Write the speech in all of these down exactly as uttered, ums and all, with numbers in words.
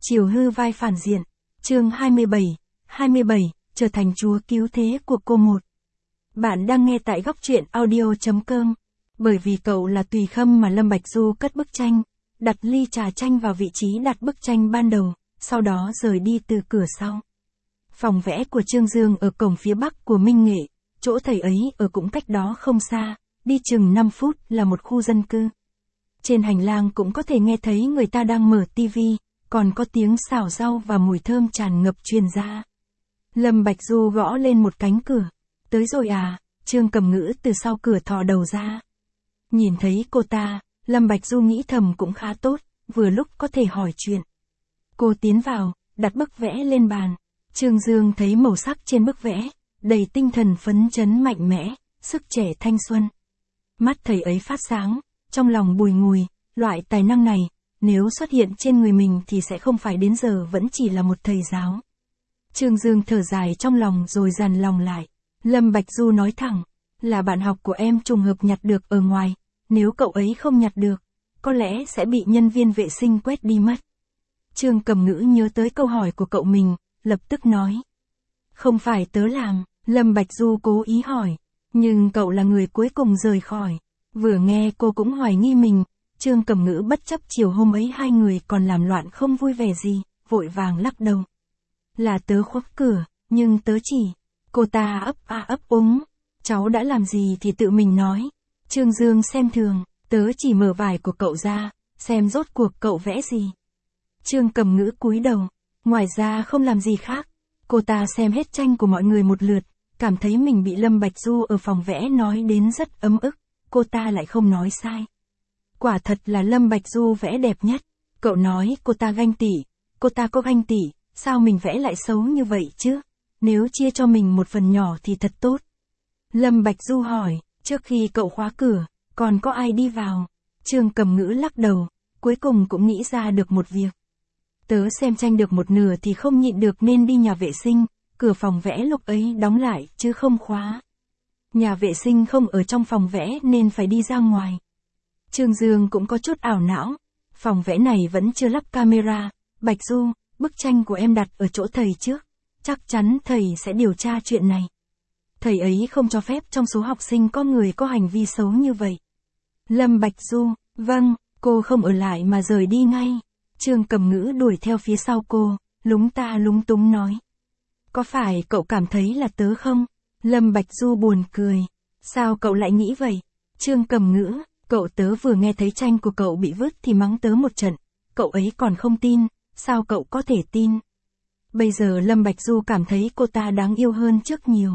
Chiều hư vai phản diện. Chương hai mươi bảy, hai mươi bảy, trở thành chúa cứu thế của cô một. Bạn đang nghe tại góc truyện audio chấm com. Bởi vì cậu là Tùy Khâm mà Lâm Bạch Du cất bức tranh, đặt ly trà chanh vào vị trí đặt bức tranh ban đầu, sau đó rời đi từ cửa sau. Phòng vẽ của Trương Dương ở cổng phía bắc của Minh Nghệ, chỗ thầy ấy ở cũng cách đó không xa, đi chừng năm phút là một khu dân cư. Trên hành lang cũng có thể nghe thấy người ta đang mở tivi, còn có tiếng xào rau và mùi thơm tràn ngập truyền ra. Lâm Bạch Du gõ lên một cánh cửa. Tới rồi à? Trương Cầm Ngữ từ sau cửa thò đầu ra. Nhìn thấy cô ta, Lâm Bạch Du nghĩ thầm cũng khá tốt, vừa lúc có thể hỏi chuyện. Cô tiến vào, đặt bức vẽ lên bàn. Trương Dương thấy màu sắc trên bức vẽ, đầy tinh thần phấn chấn mạnh mẽ, sức trẻ thanh xuân. Mắt thầy ấy phát sáng, trong lòng bùi ngùi, loại tài năng này, nếu xuất hiện trên người mình thì sẽ không phải đến giờ vẫn chỉ là một thầy giáo. Trương Dương thở dài trong lòng rồi dằn lòng lại. Lâm Bạch Du nói thẳng, là bạn học của em trùng hợp nhặt được ở ngoài, nếu cậu ấy không nhặt được, có lẽ sẽ bị nhân viên vệ sinh quét đi mất. Trương Cầm Ngữ nhớ tới câu hỏi của cậu mình, lập tức nói. Không phải tớ làm, Lâm Bạch Du cố ý hỏi, nhưng cậu là người cuối cùng rời khỏi. Vừa nghe cô cũng hoài nghi mình, Trương Cầm Ngữ bất chấp chiều hôm ấy hai người còn làm loạn không vui vẻ gì, vội vàng lắc đầu. Là tớ khóa cửa, nhưng tớ chỉ. Cô ta ấp a ấp úng. Cháu đã làm gì thì tự mình nói. Trương Dương xem thường, tớ chỉ mở vải của cậu ra, xem rốt cuộc cậu vẽ gì. Trương Cầm Ngữ cúi đầu, ngoài ra không làm gì khác. Cô ta xem hết tranh của mọi người một lượt, cảm thấy mình bị Lâm Bạch Du ở phòng vẽ nói đến rất ấm ức, cô ta lại không nói sai. Quả thật là Lâm Bạch Du vẽ đẹp nhất. Cậu nói cô ta ganh tị, cô ta có ganh tị, sao mình vẽ lại xấu như vậy chứ? Nếu chia cho mình một phần nhỏ thì thật tốt. Lâm Bạch Du hỏi, trước khi cậu khóa cửa, còn có ai đi vào? Trương Cầm Ngữ lắc đầu, cuối cùng cũng nghĩ ra được một việc. Tớ xem tranh được một nửa thì không nhịn được nên đi nhà vệ sinh, cửa phòng vẽ lúc ấy đóng lại chứ không khóa. Nhà vệ sinh không ở trong phòng vẽ nên phải đi ra ngoài. Trương Dương cũng có chút ảo não, phòng vẽ này vẫn chưa lắp camera. Bạch Du, bức tranh của em đặt ở chỗ thầy trước, chắc chắn thầy sẽ điều tra chuyện này. Thầy ấy không cho phép trong số học sinh có người có hành vi xấu như vậy. Lâm Bạch Du, vâng, cô không ở lại mà rời đi ngay. Trương Cầm Ngữ đuổi theo phía sau cô, lúng ta lúng túng nói. Có phải cậu cảm thấy là tớ không? Lâm Bạch Du buồn cười. Sao cậu lại nghĩ vậy? Trương Cầm Ngữ, cậu tớ vừa nghe thấy tranh của cậu bị vứt thì mắng tớ một trận. Cậu ấy còn không tin, sao cậu có thể tin? Bây giờ Lâm Bạch Du cảm thấy cô ta đáng yêu hơn trước nhiều.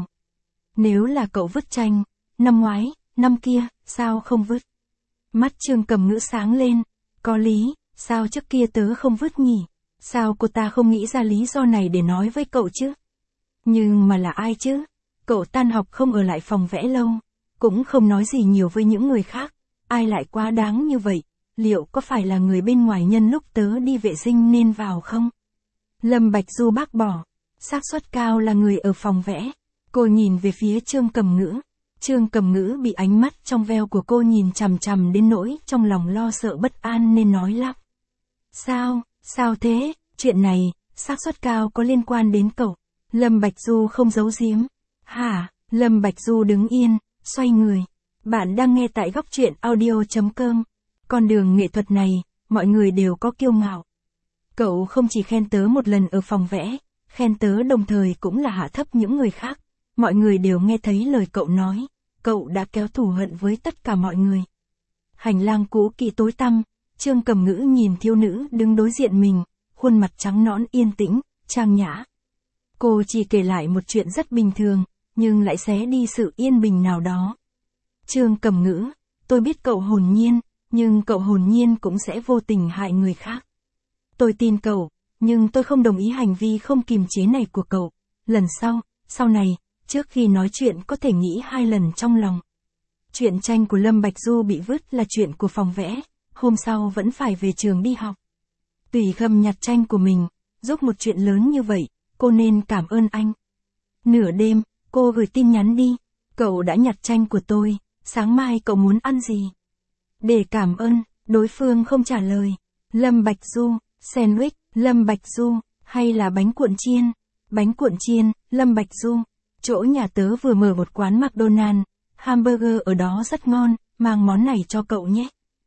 Nếu là cậu vứt tranh, năm ngoái, năm kia, sao không vứt? Mắt Trương Cầm Ngữ sáng lên. Có lý, sao trước kia tớ không vứt nhỉ? Sao cô ta không nghĩ ra lý do này để nói với cậu chứ? Nhưng mà là ai chứ? Cậu tan học không ở lại phòng vẽ lâu, cũng không nói gì nhiều với những người khác. Ai lại quá đáng như vậy? Liệu có phải là người bên ngoài nhân lúc tớ đi vệ sinh nên vào không? Lâm Bạch Du bác bỏ. Xác suất cao là người ở phòng vẽ. Cô nhìn về phía Trương Cầm Ngữ. Trương Cầm Ngữ bị ánh mắt trong veo của cô nhìn chằm chằm đến nỗi trong lòng lo sợ bất an nên nói lắp. Sao, sao thế? Chuyện này, xác suất cao có liên quan đến cậu. Lâm Bạch Du không giấu giếm. Hả? Lâm Bạch Du đứng yên, xoay người. Bạn đang nghe tại góc truyện audio chấm com. Con đường nghệ thuật này, mọi người đều có kiêu ngạo. Cậu không chỉ khen tớ một lần ở phòng vẽ, khen tớ đồng thời cũng là hạ thấp những người khác. Mọi người đều nghe thấy lời cậu nói, cậu đã kéo thù hận với tất cả mọi người. Hành lang cũ kỹ tối tăm, Trương Cầm Ngữ nhìn thiếu nữ đứng đối diện mình, khuôn mặt trắng nõn yên tĩnh, trang nhã. Cô chỉ kể lại một chuyện rất bình thường, nhưng lại xé đi sự yên bình nào đó. Trương Cầm Ngữ, tôi biết cậu hồn nhiên, nhưng cậu hồn nhiên cũng sẽ vô tình hại người khác. Tôi tin cậu, nhưng tôi không đồng ý hành vi không kiềm chế này của cậu. Lần sau, sau này, trước khi nói chuyện có thể nghĩ hai lần trong lòng. Chuyện tranh của Lâm Bạch Du bị vứt là chuyện của phòng vẽ, hôm sau vẫn phải về trường đi học. Tùy Khâm nhặt tranh của mình, giúp một chuyện lớn như vậy, cô nên cảm ơn anh. Nửa đêm, cô gửi tin nhắn đi, cậu đã nhặt tranh của tôi, sáng mai cậu muốn ăn gì? Để cảm ơn, đối phương không trả lời. Lâm Bạch Du, sandwich, Lâm Bạch Du, hay là bánh cuộn chiên? Bánh cuộn chiên, Lâm Bạch Du. Chỗ nhà tớ vừa mở một quán McDonald's, hamburger ở đó rất ngon, mang món này cho cậu nhé.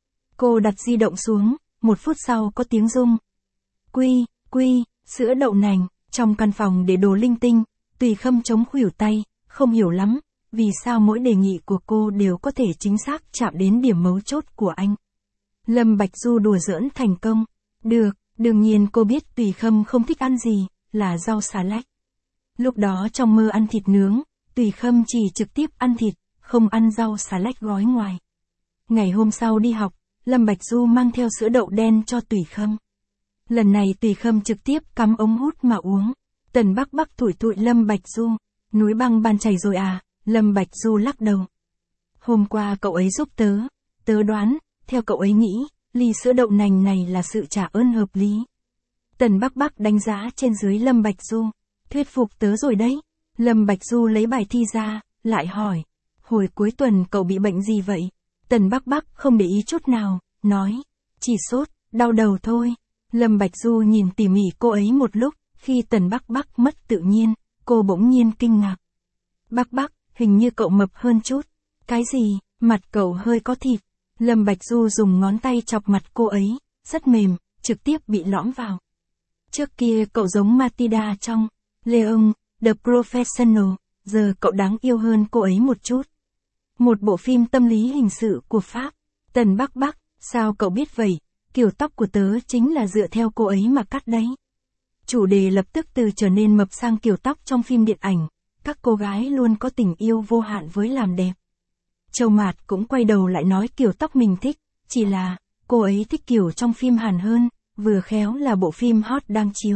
Cô đặt di động xuống, một phút sau có tiếng rung. Quy, quy, sữa đậu nành, trong căn phòng để đồ linh tinh, Tùy Khâm chống khuỷu tay, không hiểu lắm, vì sao mỗi đề nghị của cô đều có thể chính xác chạm đến điểm mấu chốt của anh. Lâm Bạch Du đùa giỡn thành công. Được, đương nhiên cô biết Tùy Khâm không thích ăn gì, là rau xà lách. Lúc đó trong mơ ăn thịt nướng, Tùy Khâm chỉ trực tiếp ăn thịt, không ăn rau xà lách gói ngoài. Ngày hôm sau đi học, Lâm Bạch Du mang theo sữa đậu đen cho Tùy Khâm. Lần này Tùy Khâm trực tiếp cắm ống hút mà uống. Tần Bắc Bắc thủi thủi Lâm Bạch Du, núi băng ban chảy rồi à? Lâm Bạch Du lắc đầu. Hôm qua cậu ấy giúp tớ, tớ đoán, theo cậu ấy nghĩ, ly sữa đậu nành này là sự trả ơn hợp lý. Tần Bắc Bắc đánh giá trên dưới Lâm Bạch Du, thuyết phục tớ rồi đấy. Lâm Bạch Du lấy bài thi ra, lại hỏi, hồi cuối tuần cậu bị bệnh gì vậy? Tần Bắc Bắc không để ý chút nào, nói, chỉ sốt, đau đầu thôi. Lâm Bạch Du nhìn tỉ mỉ cô ấy một lúc, khi Tần Bắc Bắc mất tự nhiên, cô bỗng nhiên kinh ngạc. Bắc Bắc, hình như cậu mập hơn chút. Cái gì, mặt cậu hơi có thịt. Lâm Bạch Du dùng ngón tay chọc mặt cô ấy, rất mềm, trực tiếp bị lõm vào. Trước kia cậu giống Matilda trong Leon, The Professional, giờ cậu đáng yêu hơn cô ấy một chút. Một bộ phim tâm lý hình sự của Pháp. Tần Bắc Bắc, sao cậu biết vậy? Kiểu tóc của tớ chính là dựa theo cô ấy mà cắt đấy. Chủ đề lập tức từ trở nên mập sang kiểu tóc trong phim điện ảnh. Các cô gái luôn có tình yêu vô hạn với làm đẹp. Châu Mạt cũng quay đầu lại nói kiểu tóc mình thích, chỉ là, cô ấy thích kiểu trong phim Hàn hơn, vừa khéo là bộ phim hot đang chiếu.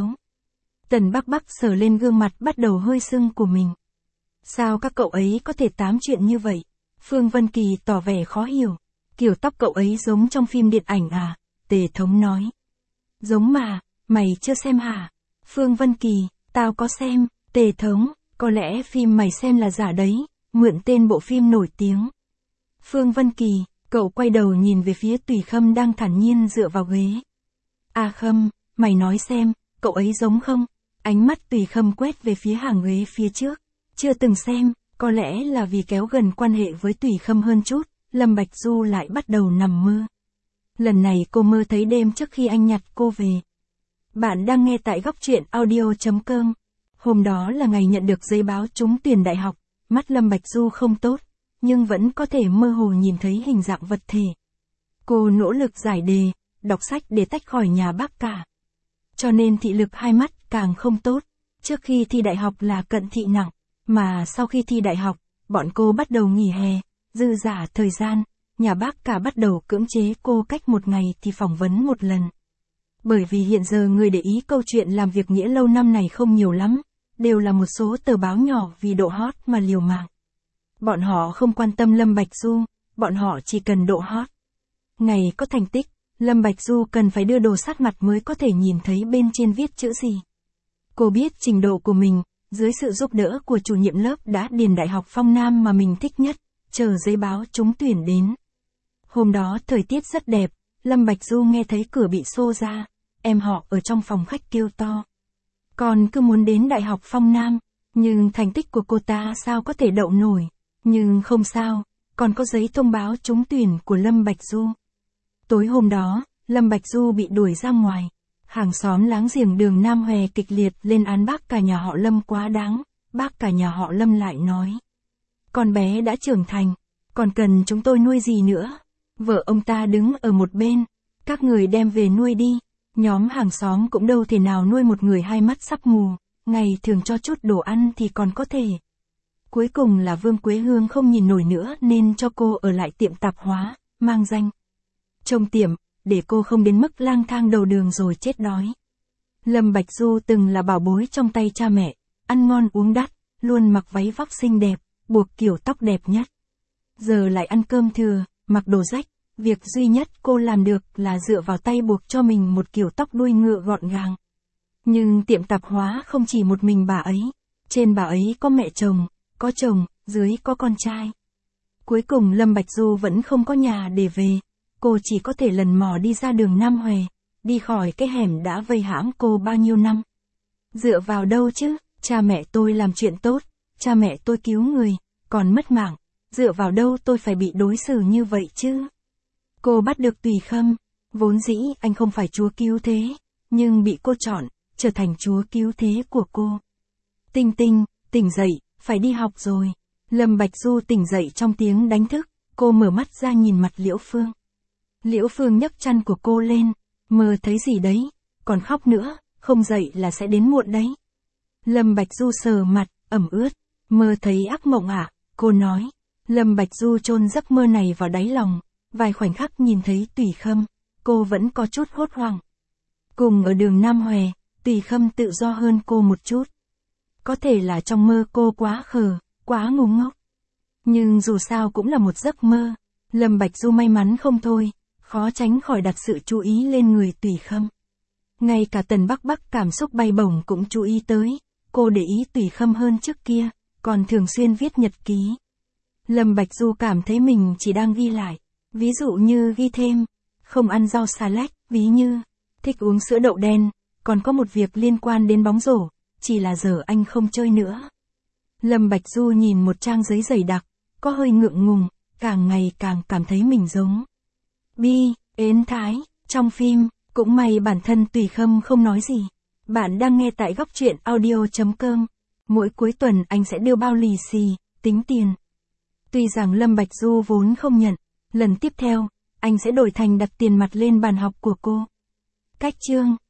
Tần Bắc Bắc sờ lên gương mặt bắt đầu hơi sưng của mình. Sao các cậu ấy có thể tám chuyện như vậy? Phương Vân Kỳ tỏ vẻ khó hiểu. Kiểu tóc cậu ấy giống trong phim điện ảnh à? Tề Thống nói. Giống mà, mày chưa xem hả? Phương Vân Kỳ, tao có xem. Tề Thống, có lẽ phim mày xem là giả đấy, mượn tên bộ phim nổi tiếng. Phương Vân Kỳ, cậu quay đầu nhìn về phía Tùy Khâm đang thản nhiên dựa vào ghế. À Khâm, mày nói xem, cậu ấy giống không? Ánh mắt Tùy Khâm quét về phía hàng ghế phía trước. Chưa từng xem, có lẽ là vì kéo gần quan hệ với Tùy Khâm hơn chút, Lâm Bạch Du lại bắt đầu nằm mơ. Lần này cô mơ thấy đêm trước khi anh nhặt cô về. Bạn đang nghe tại góc truyện audio chấm com. Hôm đó là ngày nhận được giấy báo trúng tuyển đại học, mắt Lâm Bạch Du không tốt, nhưng vẫn có thể mơ hồ nhìn thấy hình dạng vật thể. Cô nỗ lực giải đề, đọc sách để tách khỏi nhà bác cả. Cho nên thị lực hai mắt càng không tốt, trước khi thi đại học là cận thị nặng, mà sau khi thi đại học, bọn cô bắt đầu nghỉ hè, dư dả thời gian, nhà bác cả bắt đầu cưỡng chế cô cách một ngày thì phỏng vấn một lần. Bởi vì hiện giờ người để ý câu chuyện làm việc nghĩa lâu năm này không nhiều lắm, đều là một số tờ báo nhỏ vì độ hot mà liều mạng. Bọn họ không quan tâm Lâm Bạch Du, bọn họ chỉ cần độ hot. Ngày có thành tích, Lâm Bạch Du cần phải đưa đồ sát mặt mới có thể nhìn thấy bên trên viết chữ gì. Cô biết trình độ của mình, dưới sự giúp đỡ của chủ nhiệm lớp đã điền đại học Phong Nam mà mình thích nhất, chờ giấy báo trúng tuyển đến. Hôm đó thời tiết rất đẹp, Lâm Bạch Du nghe thấy cửa bị xô ra, em họ ở trong phòng khách kêu to. Còn cứ muốn đến đại học Phong Nam, nhưng thành tích của cô ta sao có thể đậu nổi, nhưng không sao, còn có giấy thông báo trúng tuyển của Lâm Bạch Du. Tối hôm đó, Lâm Bạch Du bị đuổi ra ngoài, hàng xóm láng giềng đường Nam Hòe kịch liệt lên án bác cả nhà họ Lâm quá đáng, bác cả nhà họ Lâm lại nói. Con bé đã trưởng thành, còn cần chúng tôi nuôi gì nữa? Vợ ông ta đứng ở một bên, các người đem về nuôi đi. Nhóm hàng xóm cũng đâu thể nào nuôi một người hai mắt sắp mù, ngày thường cho chút đồ ăn thì còn có thể. Cuối cùng là Vương Quế Hương không nhìn nổi nữa nên cho cô ở lại tiệm tạp hóa, mang danh trông tiệm, để cô không đến mức lang thang đầu đường rồi chết đói. Lâm Bạch Du từng là bảo bối trong tay cha mẹ, ăn ngon uống đắt, luôn mặc váy vóc xinh đẹp, buộc kiểu tóc đẹp nhất. Giờ lại ăn cơm thừa, mặc đồ rách. Việc duy nhất cô làm được là dựa vào tay buộc cho mình một kiểu tóc đuôi ngựa gọn gàng. Nhưng tiệm tạp hóa không chỉ một mình bà ấy. Trên bà ấy có mẹ chồng, có chồng, dưới có con trai. Cuối cùng Lâm Bạch Du vẫn không có nhà để về. Cô chỉ có thể lần mò đi ra đường Nam Hòe, đi khỏi cái hẻm đã vây hãm cô bao nhiêu năm. Dựa vào đâu chứ, cha mẹ tôi làm chuyện tốt, cha mẹ tôi cứu người, còn mất mạng, dựa vào đâu tôi phải bị đối xử như vậy chứ? Cô bắt được Tùy Khâm, vốn dĩ anh không phải chúa cứu thế, nhưng bị cô chọn, trở thành chúa cứu thế của cô. Tinh Tinh, tỉnh dậy, phải đi học rồi. Lâm Bạch Du tỉnh dậy trong tiếng đánh thức, cô mở mắt ra nhìn mặt Liễu Phương. Liễu Phương nhấc chăn của cô lên, mơ thấy gì đấy, còn khóc nữa, không dậy là sẽ đến muộn đấy. Lâm Bạch Du sờ mặt, ẩm ướt, mơ thấy ác mộng ạ, à? Cô nói. Lâm Bạch Du chôn giấc mơ này vào đáy lòng, vài khoảnh khắc nhìn thấy Tùy Khâm, cô vẫn có chút hốt hoảng. Cùng ở đường Nam Hòe, Tùy Khâm tự do hơn cô một chút. Có thể là trong mơ cô quá khờ, quá ngu ngốc. Nhưng dù sao cũng là một giấc mơ, Lâm Bạch Du may mắn không thôi, khó tránh khỏi đặt sự chú ý lên người Tùy Khâm. Ngay cả Tần Bắc Bắc cảm xúc bay bổng cũng chú ý tới, cô để ý Tùy Khâm hơn trước kia, còn thường xuyên viết nhật ký. Lâm Bạch Du cảm thấy mình chỉ đang ghi lại, ví dụ như ghi thêm, không ăn rau xà lách, ví như, thích uống sữa đậu đen, còn có một việc liên quan đến bóng rổ, chỉ là giờ anh không chơi nữa. Lâm Bạch Du nhìn một trang giấy dày đặc, có hơi ngượng ngùng, càng ngày càng cảm thấy mình giống Bi, ến thái, trong phim, cũng may bản thân Tùy Khâm không nói gì. Bạn đang nghe tại góc truyện audio.com. Mỗi cuối tuần anh sẽ đưa bao lì xì, tính tiền. Tuy rằng Lâm Bạch Du vốn không nhận, lần tiếp theo, anh sẽ đổi thành đặt tiền mặt lên bàn học của cô. Cách chương